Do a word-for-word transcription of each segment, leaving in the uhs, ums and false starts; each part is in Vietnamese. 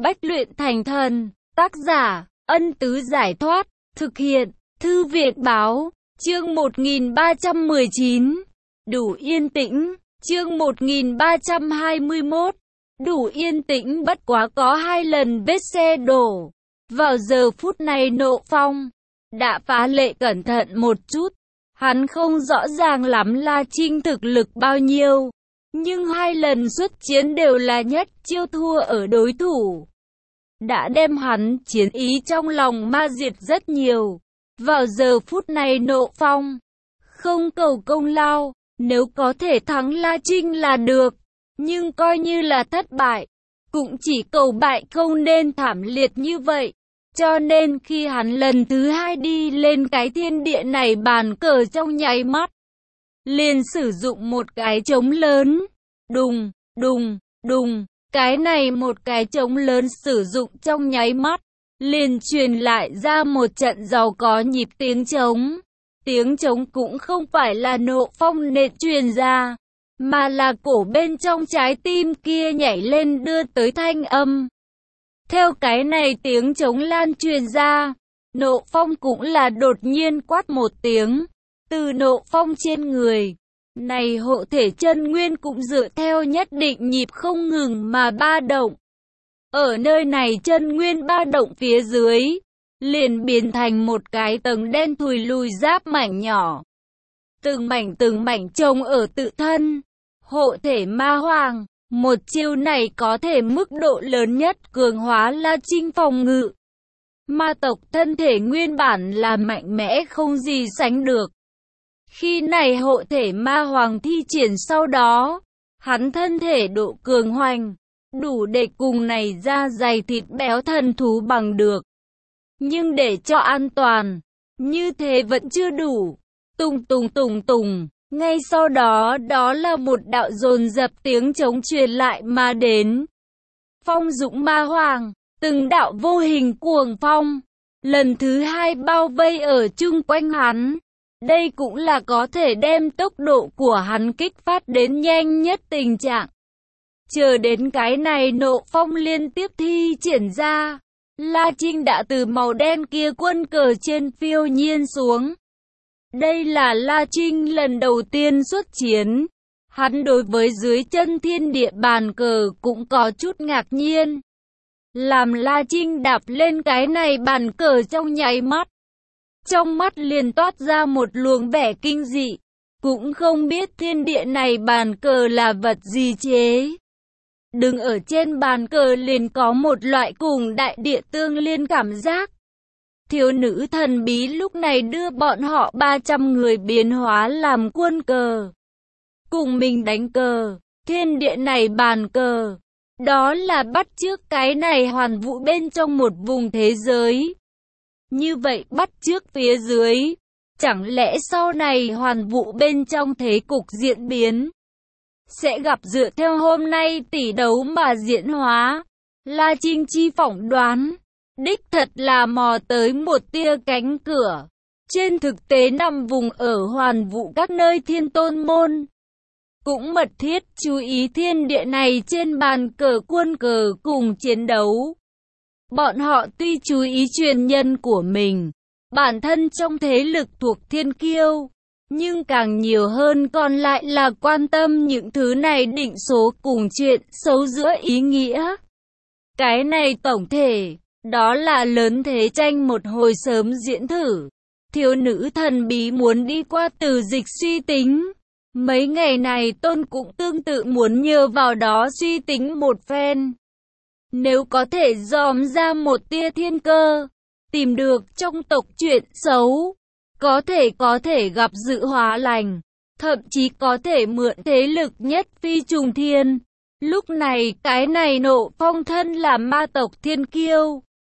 Bách luyện thành thần. Tác giả, Ân Tứ Giải Thoát. Thực hiện, Thư Viện Báo. Chương một nghìn ba trăm mười chín. Đủ yên tĩnh. Chương một nghìn ba trăm hai mươi mốt. Đủ yên tĩnh bất quá có hai lần vết xe đổ. Vào giờ phút này Nộ Phong đã phá lệ cẩn thận một chút. Hắn không rõ ràng lắm La Trinh thực lực bao nhiêu, nhưng hai lần xuất chiến đều là nhất chiêu thua ở đối thủ, đã đem hắn chiến ý trong lòng ma diệt rất nhiều. Vào giờ phút này Nộ Phong không cầu công lao, nếu có thể thắng La Trinh là được, nhưng coi như là thất bại, cũng chỉ cầu bại không nên thảm liệt như vậy. Cho nên khi hắn lần thứ hai đi lên cái thiên địa này bàn cờ trong nháy mắt, liền sử dụng một cái trống lớn. Đùng, đùng, đùng, cái này một cái trống lớn sử dụng trong nháy mắt, liền truyền lại ra một trận giàu có nhịp tiếng trống. Tiếng trống cũng không phải là Nộ Phong nện truyền ra, mà là cổ bên trong trái tim kia nhảy lên đưa tới thanh âm. Theo cái này tiếng trống lan truyền ra, Nộ Phong cũng là đột nhiên quát một tiếng. Từ Nộ Phong trên người này hộ thể chân nguyên cũng dựa theo nhất định nhịp không ngừng mà ba động. Ở nơi này chân nguyên ba động phía dưới, liền biến thành một cái tầng đen thùi lùi giáp mảnh nhỏ. Từng mảnh từng mảnh trồng ở tự thân. Hộ thể ma hoàng. Một chiêu này có thể mức độ lớn nhất cường hóa La Trinh phòng ngự. Ma tộc thân thể nguyên bản là mạnh mẽ không gì sánh được. Khi này hộ thể ma hoàng thi triển sau đó, hắn thân thể độ cường hoành, đủ để cùng này da dày thịt béo thần thú bằng được. Nhưng để cho an toàn, như thế vẫn chưa đủ. Tùng tùng tùng tùng. Ngay sau đó, đó là một đạo dồn dập tiếng trống truyền lại mà đến. Phong dũng ma hoàng, từng đạo vô hình cuồng phong, lần thứ hai bao vây ở chung quanh hắn. Đây cũng là có thể đem tốc độ của hắn kích phát đến nhanh nhất tình trạng. Chờ đến cái này Nộ Phong liên tiếp thi triển ra, La Trinh đã từ màu đen kia quân cờ trên phiêu nhiên xuống. Đây là La Trinh lần đầu tiên xuất chiến. Hắn đối với dưới chân thiên địa bàn cờ cũng có chút ngạc nhiên. Làm La Trinh đạp lên cái này bàn cờ trong nháy mắt, trong mắt liền toát ra một luồng vẻ kinh dị. Cũng không biết thiên địa này bàn cờ là vật gì chế. Đứng ở trên bàn cờ liền có một loại cùng đại địa tương liên cảm giác. Thiếu nữ thần bí lúc này đưa bọn họ ba trăm người biến hóa làm quân cờ, cùng mình đánh cờ. Thiên địa này bàn cờ, đó là bắt chước cái này hoàn vũ bên trong một vùng thế giới. Như vậy bắt chước phía dưới, chẳng lẽ sau này hoàn vũ bên trong thế cục diễn biến, sẽ gặp dựa theo hôm nay tỷ đấu mà diễn hóa. La Trinh chi phỏng đoán, đích thật là mò tới một tia cánh cửa. Trên thực tế nằm vùng ở hoàn vũ các nơi thiên tôn môn, cũng mật thiết chú ý thiên địa này trên bàn cờ quân cờ cùng chiến đấu. Bọn họ tuy chú ý truyền nhân của mình, bản thân trong thế lực thuộc thiên kiêu, nhưng càng nhiều hơn còn lại là quan tâm những thứ này định số cùng chuyện xấu giữa ý nghĩa. Cái này tổng thể, đó là lớn thế tranh một hồi sớm diễn thử. Thiếu nữ thần bí muốn đi qua từ dịch suy tính. Mấy ngày này Tôn cũng tương tự muốn nhờ vào đó suy tính một phen. Nếu có thể dòm ra một tia thiên cơ, tìm được trong tộc chuyện xấu, có thể có thể gặp dự hóa lành, thậm chí có thể mượn thế lực nhất phi trùng thiên. Lúc này cái này Nộ Phong thân là ma tộc thiên kiêu,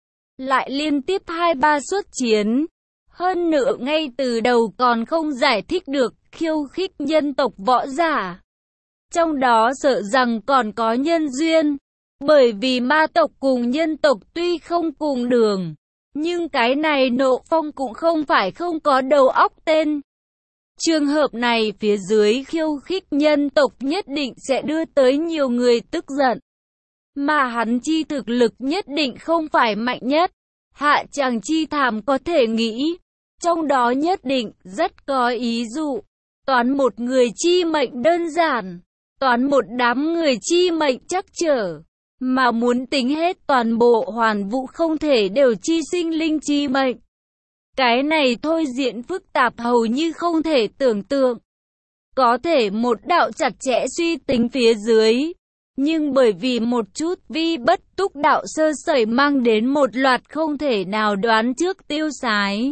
lại liên tiếp hai ba xuất chiến, hơn nữa ngay từ đầu còn không giải thích được khiêu khích nhân tộc võ giả. Trong đó sợ rằng còn có nhân duyên, bởi vì ma tộc cùng nhân tộc tuy không cùng đường, nhưng cái này Nộ Phong cũng không phải không có đầu óc tên. Trường hợp này phía dưới khiêu khích nhân tộc nhất định sẽ đưa tới nhiều người tức giận. mà hắn chi thực lực nhất định không phải mạnh nhất. Hạ Tràng Chi thảm có thể nghĩ, trong đó nhất định rất có ý dụ. Toán một người chi mệnh đơn giản, toán một đám người chi mệnh chắc trở, mà muốn tính hết toàn bộ hoàn vũ không thể đều chi sinh linh chi mệnh. Cái này thôi diễn phức tạp hầu như không thể tưởng tượng. Có thể một đạo chặt chẽ suy tính phía dưới, nhưng bởi vì một chút vi bất túc đạo sơ sẩy mang đến một loạt không thể nào đoán trước tiêu sái.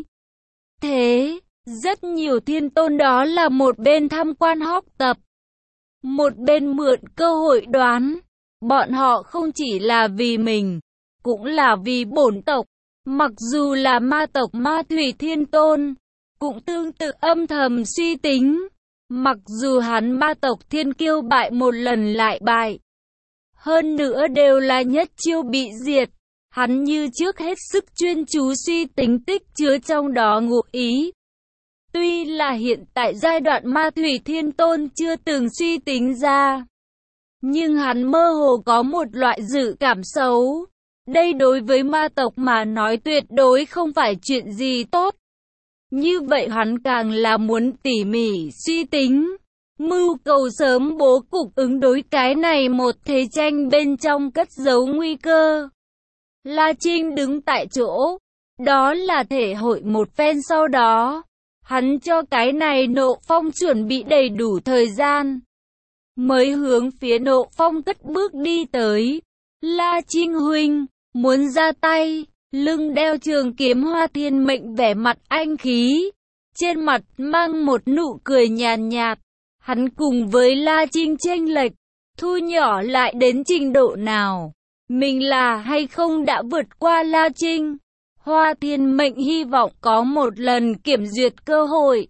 Thế, rất nhiều thiên tôn đó là một bên tham quan học tập, một bên mượn cơ hội đoán. Bọn họ không chỉ là vì mình, cũng là vì bổn tộc. Mặc dù là ma tộc Ma Thủy Thiên Tôn, cũng tương tự âm thầm suy tính. Mặc dù hắn ma tộc Thiên Kiêu bại một lần lại bại, hơn nữa đều là nhất chiêu bị diệt, hắn như trước hết sức chuyên chú suy tính tích chứa trong đó ngụ ý. Tuy là hiện tại giai đoạn Ma Thủy Thiên Tôn chưa từng suy tính ra, nhưng hắn mơ hồ có một loại dự cảm xấu. Đây đối với ma tộc mà nói tuyệt đối không phải chuyện gì tốt. Như vậy hắn càng là muốn tỉ mỉ suy tính, mưu cầu sớm bố cục ứng đối cái này một thế tranh bên trong cất giấu nguy cơ. La Trinh đứng tại chỗ, đó là thể hội một phen sau đó. Hắn cho cái này Nộ Phong chuẩn bị đầy đủ thời gian, mới hướng phía Nộ Phong cất bước đi tới. La Trinh huynh, muốn ra tay, lưng đeo trường kiếm Hoa Thiên Mệnh vẻ mặt anh khí, trên mặt mang một nụ cười nhàn nhạt. Hắn cùng với La Trinh chênh lệch, thu nhỏ lại đến trình độ nào? Mình là hay không đã vượt qua La Trinh? Hoa Thiên Mệnh hy vọng có một lần kiểm duyệt cơ hội.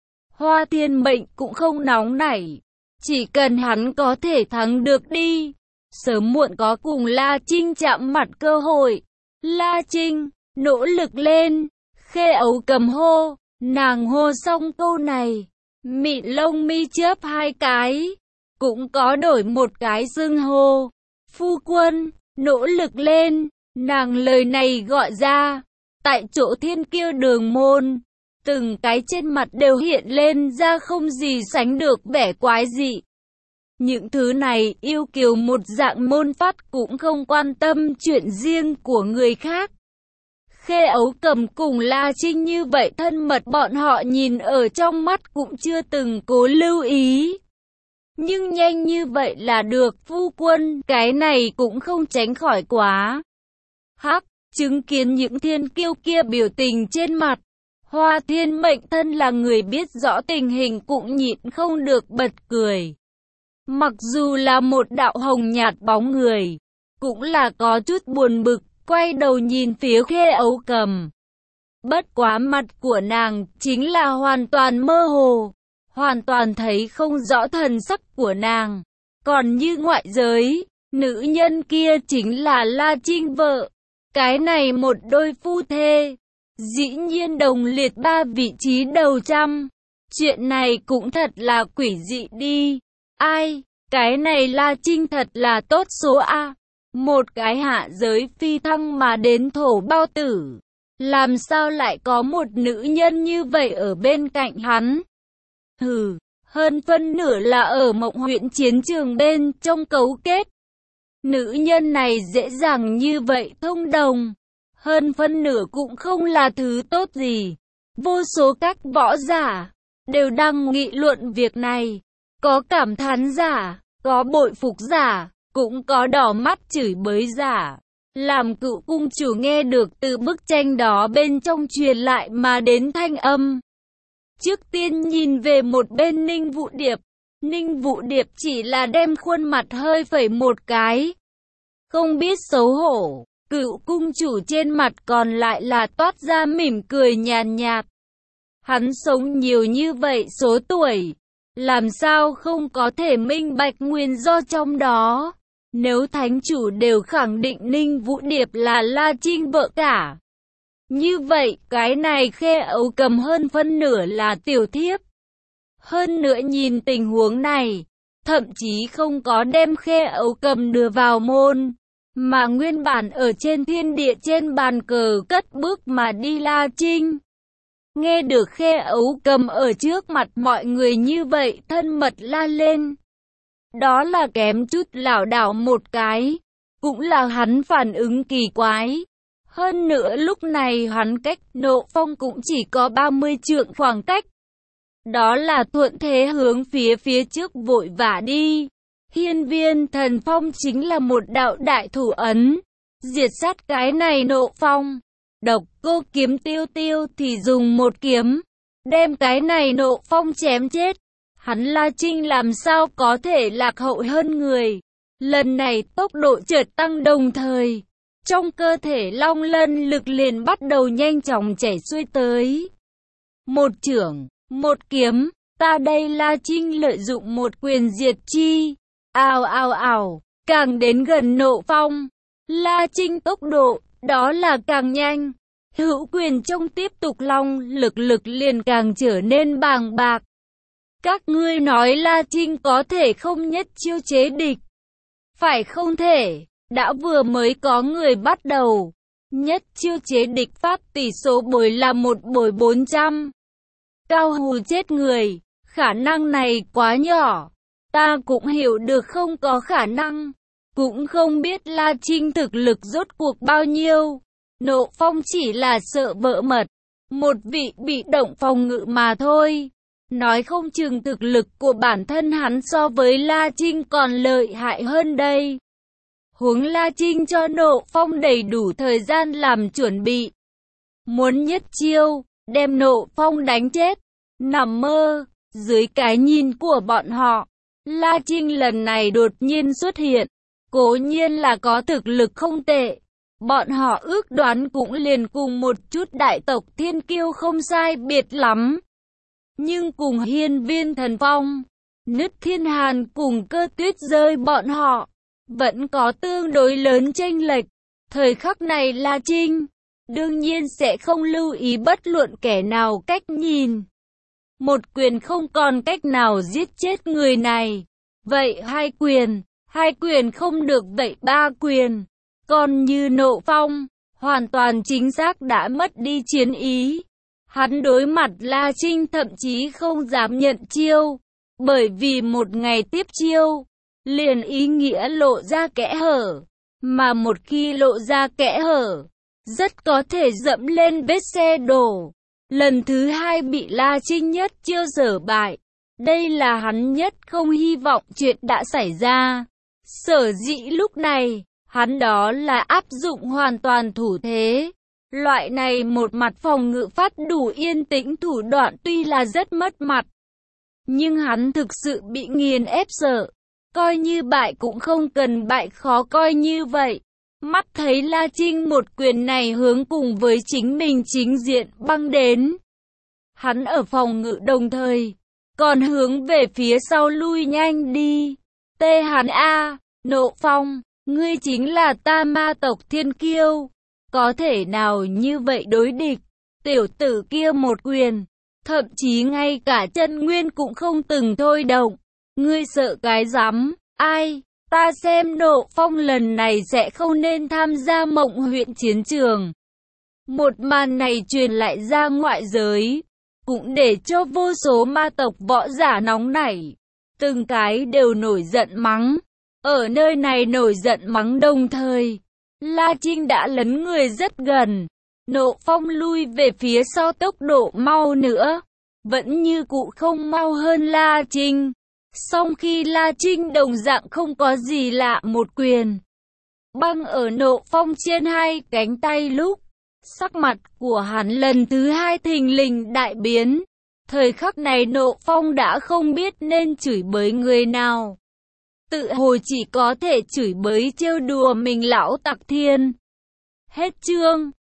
Hoa Thiên Mệnh cũng không nóng nảy, chỉ cần hắn có thể thắng được đi, sớm muộn có cùng La Trinh chạm mặt cơ hội. La Trinh, nỗ lực lên, Khê Ấu Cầm hô, nàng hô xong câu này, mịn lông mi chớp hai cái, cũng có đổi một cái xưng hô. Phu quân, nỗ lực lên, nàng lời này gọi ra, tại chỗ Thiên Kiêu đường môn, từng cái trên mặt đều hiện lên ra không gì sánh được vẻ quái dị. Những thứ này yêu kiều một dạng môn phát cũng không quan tâm chuyện riêng của người khác. Khê Ấu Cầm cùng La Trinh như vậy thân mật bọn họ nhìn ở trong mắt cũng chưa từng cố lưu ý. Nhưng nhanh như vậy là được phu quân, cái này cũng không tránh khỏi quá. Hắc, chứng kiến những thiên kiêu kia biểu tình trên mặt, Hoa Thiên Mệnh thân là người biết rõ tình hình cũng nhịn không được bật cười. Mặc dù là một đạo hồng nhạt bóng người, cũng là có chút buồn bực, quay đầu nhìn phía Khê Ấu Cầm. Bất quá mặt của nàng chính là hoàn toàn mơ hồ, hoàn toàn thấy không rõ thần sắc của nàng. Còn như ngoại giới, nữ nhân kia chính là La Trinh vợ. Cái này một đôi phu thê, dĩ nhiên đồng liệt ba vị trí đầu trăm. Chuyện này cũng thật là quỷ dị đi. Ai, cái này La Trinh thật là tốt số A. Một cái hạ giới phi thăng mà đến thổ bao tử. Làm sao lại có một nữ nhân như vậy ở bên cạnh hắn? Hừ, hơn phân nửa là ở Mộng huyện chiến trường bên trong cấu kết. Nữ nhân này dễ dàng như vậy thông đồng. Hơn phân nửa cũng không là thứ tốt gì. Vô số các võ giả đều đang nghị luận việc này. Có cảm thán giả, có bội phục giả, cũng có đỏ mắt chửi bới giả. Làm cựu cung chủ nghe được từ bức tranh đó bên trong truyền lại mà đến thanh âm. Trước tiên nhìn về một bên Ninh Vũ Điệp. Ninh Vũ Điệp chỉ là đem khuôn mặt hơi phẩy một cái. Không biết xấu hổ, cựu cung chủ trên mặt còn lại là toát ra mỉm cười nhàn nhạt. Hắn sống nhiều như vậy số tuổi, làm sao không có thể minh bạch nguyên do trong đó. Nếu thánh chủ đều khẳng định Ninh Vũ Điệp là La Trinh vợ cả, như vậy cái này Khê Ấu Cầm hơn phân nửa là tiểu thiếp. Hơn nữa nhìn tình huống này, thậm chí không có đem Khê Ấu Cầm đưa vào môn, Mà nguyên bản ở trên thiên địa trên bàn cờ cất bước mà đi La Trinh. Nghe được Khe Ấu Cầm ở trước mặt mọi người như vậy thân mật la lên. Đó là kém chút lảo đảo một cái. Cũng là hắn phản ứng kỳ quái. Hơn nữa lúc này hắn cách Nộ Phong cũng chỉ có ba mươi trượng khoảng cách. Đó là thuận thế hướng phía phía trước vội vã đi. Hiên Viên Thần Phong chính là một đạo đại thủ ấn. Diệt sát cái này Nộ Phong. Độc Cô Kiếm Tiêu Tiêu thì dùng một kiếm. Đem cái này Nộ Phong chém chết. Hắn La Trinh làm sao có thể lạc hậu hơn người. Lần này tốc độ chợt tăng đồng thời. Trong cơ thể Long Lân lực liền bắt đầu nhanh chóng chảy xuôi tới. Một chưởng, một kiếm, ta đây La Trinh lợi dụng một quyền diệt chi. Ào ào ào, càng đến gần Nộ Phong. La Trinh tốc độ, đó là càng nhanh. Hữu quyền trong tiếp tục long lực lực liền càng trở nên bàng bạc. Các ngươi nói La Trinh có thể không nhất chiêu chế địch. Phải không thể, đã vừa mới có người bắt đầu. Nhất chiêu chế địch pháp tỷ số bồi là một bồi bốn trăm. Cao hù chết người, khả năng này quá nhỏ. Ta cũng hiểu được không có khả năng. Cũng không biết La Trinh thực lực rốt cuộc bao nhiêu. Nộ Phong chỉ là sợ vỡ mật. Một vị bị động phòng ngự mà thôi. Nói không chừng thực lực của bản thân hắn so với La Trinh còn lợi hại hơn đây. Huống La Trinh cho Nộ Phong đầy đủ thời gian làm chuẩn bị. Muốn nhất chiêu, đem Nộ Phong đánh chết. Nằm mơ, dưới cái nhìn của bọn họ. La Trinh lần này đột nhiên xuất hiện. Cố nhiên là có thực lực không tệ. Bọn họ ước đoán cũng liền cùng một chút đại tộc thiên kiêu không sai biệt lắm. Nhưng cùng Hiên Viên Thần Phong, Nứt Thiên Hàn cùng Cơ Tuyết rơi bọn họ, vẫn có tương đối lớn chênh lệch. Thời khắc này La Trinh, đương nhiên sẽ không lưu ý bất luận kẻ nào cách nhìn. Một quyền không còn cách nào giết chết người này. Vậy hai quyền, hai quyền không được vậy ba quyền. Còn như Nộ Phong, hoàn toàn chính xác đã mất đi chiến ý. Hắn đối mặt La Trinh thậm chí không dám nhận chiêu. Bởi vì một ngày tiếp chiêu, liền ý nghĩa lộ ra kẽ hở. Mà một khi lộ ra kẽ hở, rất có thể dẫm lên vết xe đổ. Lần thứ hai bị La Trinh nhất chiêu dở bại. Đây là hắn nhất không hy vọng chuyện đã xảy ra. Sở dĩ lúc này, hắn đó là áp dụng hoàn toàn thủ thế. Loại này một mặt phòng ngự phát đủ yên tĩnh thủ đoạn tuy là rất mất mặt. Nhưng hắn thực sự bị nghiền ép sợ. Coi như bại cũng không cần bại khó coi như vậy. Mắt thấy La Trinh một quyền này hướng cùng với chính mình chính diện băng đến. Hắn ở phòng ngự đồng thời, còn hướng về phía sau lui nhanh đi. Tê hắn A, Nộ Phong, ngươi chính là ta ma tộc thiên kiêu. Có thể nào như vậy đối địch, tiểu tử kia một quyền, thậm chí ngay cả chân nguyên cũng không từng thôi động. Ngươi sợ cái rắm, ai, ta xem Nộ Phong lần này sẽ không nên tham gia Mộng huyện chiến trường. Một màn này truyền lại ra ngoại giới, cũng để cho vô số ma tộc võ giả nóng nảy. Từng cái đều nổi giận mắng. Ở nơi này nổi giận mắng đồng thời, La Trinh đã lấn người rất gần. Nộ Phong lui về phía sau tốc độ mau nữa, vẫn như cũ không mau hơn La Trinh. Song khi La Trinh đồng dạng không có gì lạ một quyền băng ở Nộ Phong trên hai cánh tay lúc, sắc mặt của hắn lần thứ hai thình lình đại biến. Thời khắc này Nộ Phong đã không biết nên chửi bới người nào. Tự hồ chỉ có thể chửi bới trêu đùa mình lão tặc thiên. Hết chương.